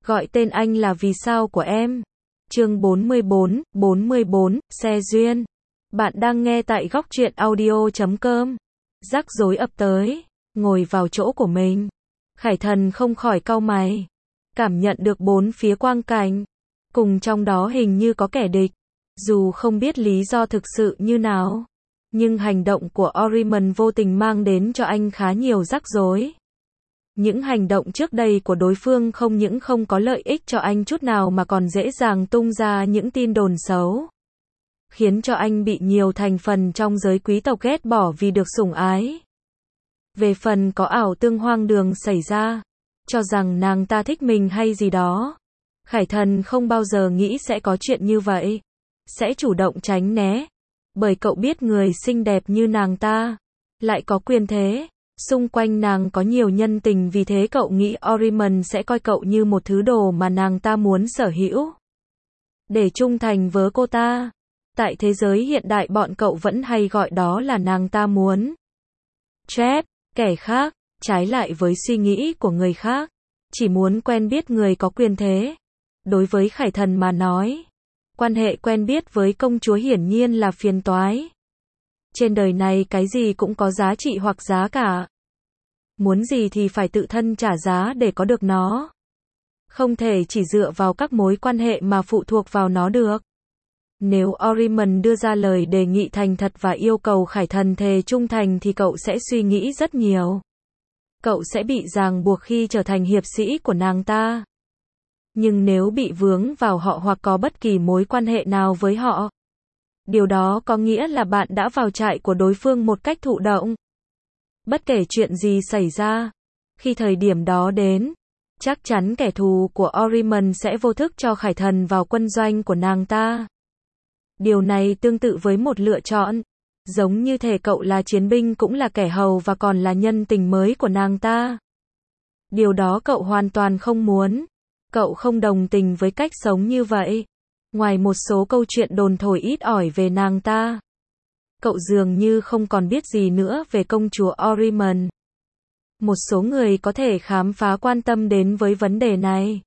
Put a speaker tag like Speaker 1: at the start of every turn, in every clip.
Speaker 1: Gọi tên anh là vì sao của em. Chương 44, xe duyên. Bạn đang nghe tại góc truyện audio.com. Rắc rối ập tới, ngồi vào chỗ của mình. Khải Thần không khỏi cau mày. Cảm nhận được bốn phía quang cảnh. Cùng trong đó hình như có kẻ địch. Dù không biết lý do thực sự như nào. Nhưng hành động của Oriman vô tình mang đến cho anh khá nhiều rắc rối. Những hành động trước đây của đối phương không những không có lợi ích cho anh chút nào mà còn dễ dàng tung ra những tin đồn xấu. Khiến cho anh bị nhiều thành phần trong giới quý tộc ghét bỏ vì được sủng ái. Về phần có ảo tương hoang đường xảy ra, cho rằng nàng ta thích mình hay gì đó. Khải Thần không bao giờ nghĩ sẽ có chuyện như vậy. Sẽ chủ động tránh né. Bởi cậu biết người xinh đẹp như nàng ta lại có quyền thế. Xung quanh nàng có nhiều nhân tình, vì thế cậu nghĩ Oriman sẽ coi cậu như một thứ đồ mà nàng ta muốn sở hữu. Để trung thành với cô ta. Tại thế giới hiện đại bọn cậu vẫn hay gọi đó là nàng ta muốn trap kẻ khác, trái lại với suy nghĩ của người khác. Chỉ muốn quen biết người có quyền thế. Đối với Khải Thần mà nói, quan hệ quen biết với công chúa hiển nhiên là phiền toái. Trên đời này cái gì cũng có giá trị hoặc giá cả. Muốn gì thì phải tự thân trả giá để có được nó. Không thể chỉ dựa vào các mối quan hệ mà phụ thuộc vào nó được. Nếu Oriman đưa ra lời đề nghị thành thật và yêu cầu Khải Thần thề trung thành thì cậu sẽ suy nghĩ rất nhiều. Cậu sẽ bị ràng buộc khi trở thành hiệp sĩ của nàng ta. Nhưng nếu bị vướng vào họ hoặc có bất kỳ mối quan hệ nào với họ, điều đó có nghĩa là bạn đã vào trại của đối phương một cách thụ động. Bất kể chuyện gì xảy ra, khi thời điểm đó đến, chắc chắn kẻ thù của Oriman sẽ vô thức cho Khải Thần vào quân doanh của nàng ta. Điều này tương tự với một lựa chọn. Giống như thể cậu là chiến binh cũng là kẻ hầu và còn là nhân tình mới của nàng ta. Điều đó cậu hoàn toàn không muốn. Cậu không đồng tình với cách sống như vậy. Ngoài một số câu chuyện đồn thổi ít ỏi về nàng ta, cậu dường như không còn biết gì nữa về công chúa Oriman. Một số người có thể khám phá quan tâm đến với vấn đề này.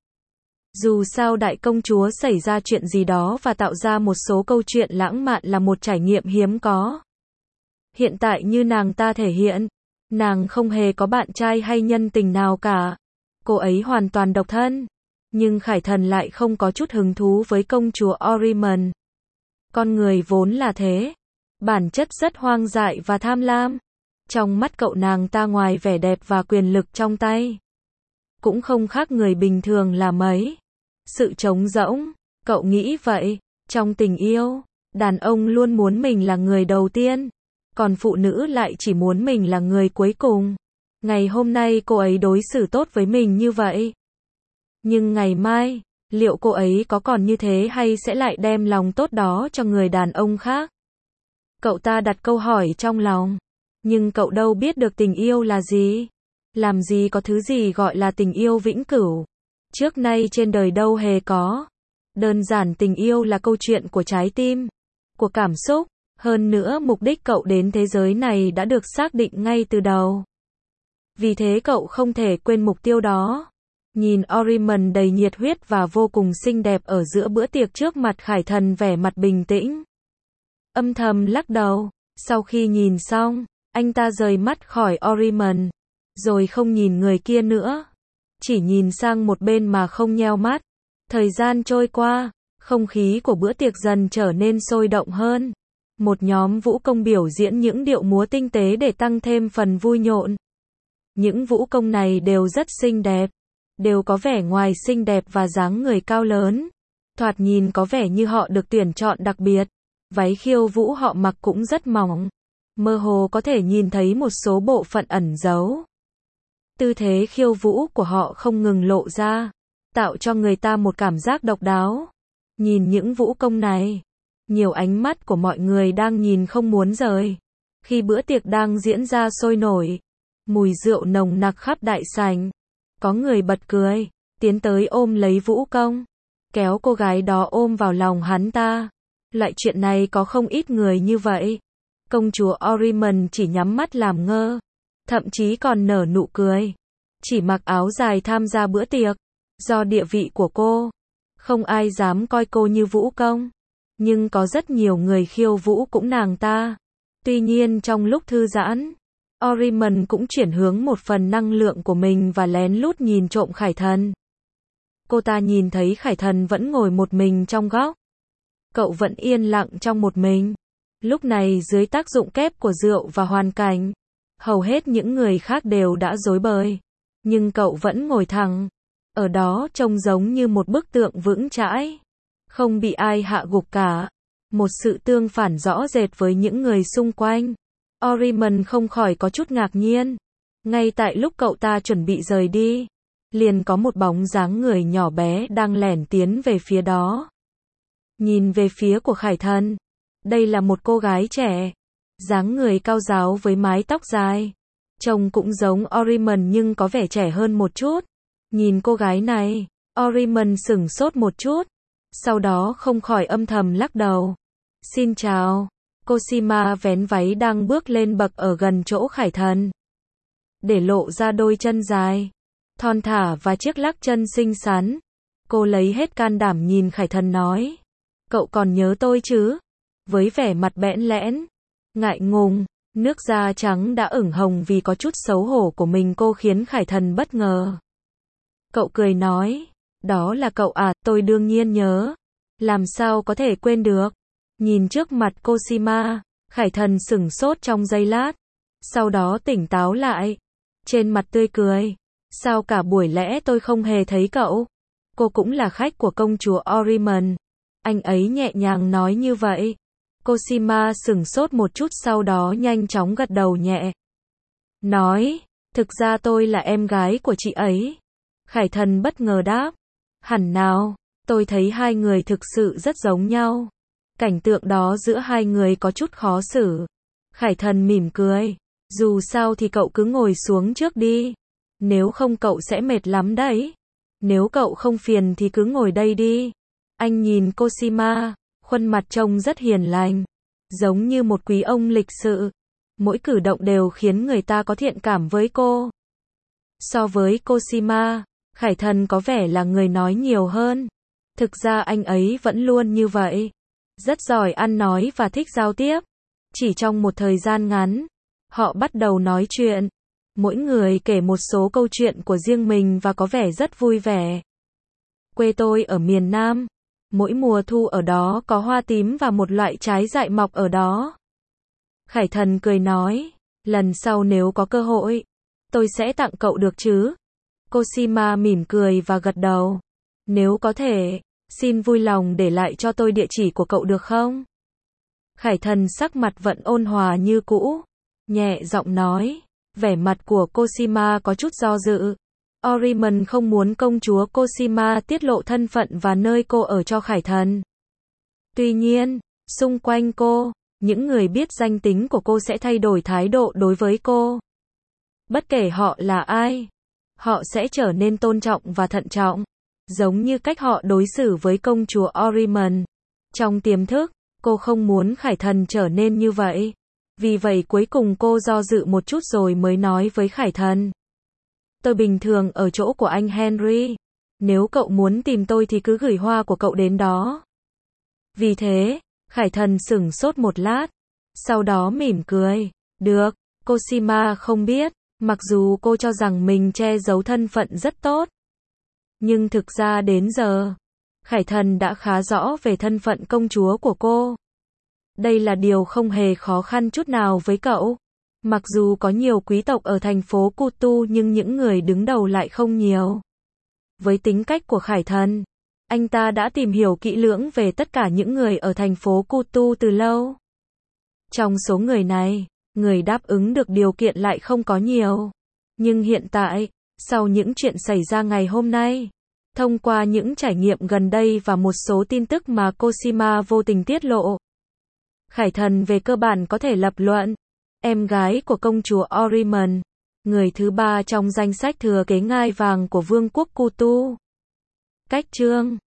Speaker 1: Dù sao đại công chúa xảy ra chuyện gì đó và tạo ra một số câu chuyện lãng mạn là một trải nghiệm hiếm có. Hiện tại như nàng ta thể hiện, nàng không hề có bạn trai hay nhân tình nào cả. Cô ấy hoàn toàn độc thân. Nhưng Khải Thần lại không có chút hứng thú với công chúa Oriman. Con người vốn là thế. Bản chất rất hoang dại và tham lam. Trong mắt cậu nàng ta ngoài vẻ đẹp và quyền lực trong tay, cũng không khác người bình thường là mấy. Sự trống rỗng, cậu nghĩ vậy. Trong tình yêu, đàn ông luôn muốn mình là người đầu tiên. Còn phụ nữ lại chỉ muốn mình là người cuối cùng. Ngày hôm nay cô ấy đối xử tốt với mình như vậy. Nhưng ngày mai, liệu cô ấy có còn như thế hay sẽ lại đem lòng tốt đó cho người đàn ông khác? Cậu ta đặt câu hỏi trong lòng. Nhưng cậu đâu biết được tình yêu là gì? Làm gì có thứ gì gọi là tình yêu vĩnh cửu? Trước nay trên đời đâu hề có. Đơn giản tình yêu là câu chuyện của trái tim, của cảm xúc. Hơn nữa mục đích cậu đến thế giới này đã được xác định ngay từ đầu. Vì thế cậu không thể quên mục tiêu đó. Nhìn Oriman đầy nhiệt huyết và vô cùng xinh đẹp ở giữa bữa tiệc trước mặt Khải Thần vẻ mặt bình tĩnh. Âm thầm lắc đầu. Sau khi nhìn xong, anh ta rời mắt khỏi Oriman. Rồi không nhìn người kia nữa. Chỉ nhìn sang một bên mà không nheo mắt. Thời gian trôi qua, không khí của bữa tiệc dần trở nên sôi động hơn. Một nhóm vũ công biểu diễn những điệu múa tinh tế để tăng thêm phần vui nhộn. Những vũ công này đều rất xinh đẹp. Đều có vẻ ngoài xinh đẹp và dáng người cao lớn. Thoạt nhìn có vẻ như họ được tuyển chọn đặc biệt. Váy khiêu vũ họ mặc cũng rất mỏng. Mơ hồ có thể nhìn thấy một số bộ phận ẩn giấu. Tư thế khiêu vũ của họ không ngừng lộ ra, tạo cho người ta một cảm giác độc đáo. Nhìn những vũ công này, nhiều ánh mắt của mọi người đang nhìn không muốn rời. Khi bữa tiệc đang diễn ra sôi nổi, mùi rượu nồng nặc khắp đại sảnh. Có người bật cười, tiến tới ôm lấy vũ công, kéo cô gái đó ôm vào lòng hắn ta. Loại chuyện này có không ít người như vậy. Công chúa Oriman chỉ nhắm mắt làm ngơ, thậm chí còn nở nụ cười. Chỉ mặc áo dài tham gia bữa tiệc, Do địa vị của cô, không ai dám coi cô như vũ công. Nhưng có rất nhiều người khiêu vũ cũng nàng ta. Tuy nhiên trong lúc thư giãn, Oriman cũng chuyển hướng một phần năng lượng của mình và lén lút nhìn trộm Khải Thần. Cô ta nhìn thấy Khải Thần vẫn ngồi một mình trong góc. Cậu vẫn yên lặng trong một mình. Lúc này dưới tác dụng kép của rượu và hoàn cảnh, hầu hết những người khác đều đã rối bời. Nhưng cậu vẫn ngồi thẳng. Ở đó trông giống như một bức tượng vững chãi. Không bị ai hạ gục cả. Một sự tương phản rõ rệt với những người xung quanh. Oriman không khỏi có chút ngạc nhiên. Ngay tại lúc cậu ta chuẩn bị rời đi, liền có một bóng dáng người nhỏ bé đang lẻn tiến về phía đó. Nhìn về phía của Khải Thần. Đây là một cô gái trẻ. Dáng người cao ráo với mái tóc dài. Trông cũng giống Oriman nhưng có vẻ trẻ hơn một chút. Nhìn cô gái này, Oriman sửng sốt một chút. Sau đó không khỏi âm thầm lắc đầu. Xin chào. Cosima vén váy đang bước lên bậc ở gần chỗ Khải Thần. Để lộ ra đôi chân dài, thon thả và chiếc lắc chân xinh xắn. Cô lấy hết can đảm nhìn Khải Thần nói. Cậu còn nhớ tôi chứ? Với vẻ mặt bẽn lẽn, ngại ngùng, nước da trắng đã ửng hồng vì có chút xấu hổ của mình cô khiến Khải Thần bất ngờ. Cậu cười nói. Đó là cậu à, tôi đương nhiên nhớ. Làm sao có thể quên được? Nhìn trước mặt Cosima, Khải Thần sửng sốt trong giây lát. Sau đó tỉnh táo lại. Trên mặt tươi cười. Sao cả buổi lẽ tôi không hề thấy cậu? Cô cũng là khách của công chúa Oriman. Anh ấy nhẹ nhàng nói như vậy. Cosima sửng sốt một chút sau đó nhanh chóng gật đầu nhẹ. Nói, thực ra tôi là em gái của chị ấy. Khải Thần bất ngờ đáp. Hẳn nào, tôi thấy hai người thực sự rất giống nhau. Cảnh tượng đó giữa hai người có chút khó xử. Khải Thần mỉm cười. Dù sao thì cậu cứ ngồi xuống trước đi. Nếu không cậu sẽ mệt lắm đấy. Nếu cậu không phiền thì cứ ngồi đây đi. Anh nhìn Cosima, khuôn mặt trông rất hiền lành. Giống như một quý ông lịch sự. Mỗi cử động đều khiến người ta có thiện cảm với cô. So với Cosima, Khải Thần có vẻ là người nói nhiều hơn. Thực ra anh ấy vẫn luôn như vậy. Rất giỏi ăn nói và thích giao tiếp. Chỉ trong một thời gian ngắn, họ bắt đầu nói chuyện. Mỗi người kể một số câu chuyện của riêng mình và có vẻ rất vui vẻ. Quê tôi ở miền Nam. Mỗi mùa thu ở đó có hoa tím và một loại trái dại mọc ở đó. Khải Thần cười nói. Lần sau nếu có cơ hội, tôi sẽ tặng cậu được chứ? Cosima mỉm cười và gật đầu. Nếu có thể, xin vui lòng để lại cho tôi địa chỉ của cậu được không? Khải Thần sắc mặt vẫn ôn hòa như cũ. Nhẹ giọng nói. Vẻ mặt của Cosima có chút do dự. Oriman không muốn công chúa Cosima tiết lộ thân phận và nơi cô ở cho Khải Thần. Tuy nhiên, xung quanh cô, những người biết danh tính của cô sẽ thay đổi thái độ đối với cô. Bất kể họ là ai, họ sẽ trở nên tôn trọng và thận trọng, giống như cách họ đối xử với công chúa Oriman. Trong tiềm thức, cô không muốn Khải Thần trở nên như vậy. Vì vậy cuối cùng cô do dự một chút rồi mới nói với Khải Thần. Tôi bình thường ở chỗ của anh Henry. Nếu cậu muốn tìm tôi thì cứ gửi hoa của cậu đến đó. Vì thế, Khải Thần sửng sốt một lát. Sau đó mỉm cười. Được, Cosima không biết. Mặc dù cô cho rằng mình che giấu thân phận rất tốt. Nhưng thực ra đến giờ, Khải Thần đã khá rõ về thân phận công chúa của cô. Đây là điều không hề khó khăn chút nào với cậu. Mặc dù có nhiều quý tộc ở thành phố Kutu nhưng những người đứng đầu lại không nhiều. Với tính cách của Khải Thần, anh ta đã tìm hiểu kỹ lưỡng về tất cả những người ở thành phố Kutu từ lâu. Trong số người này, người đáp ứng được điều kiện lại không có nhiều. Nhưng hiện tại, sau những chuyện xảy ra ngày hôm nay, thông qua những trải nghiệm gần đây và một số tin tức mà Cosima vô tình tiết lộ, Khải Thần về cơ bản có thể lập luận, em gái của công chúa Oriman, người thứ 3 trong danh sách thừa kế ngai vàng của vương quốc Kutu. Cách chương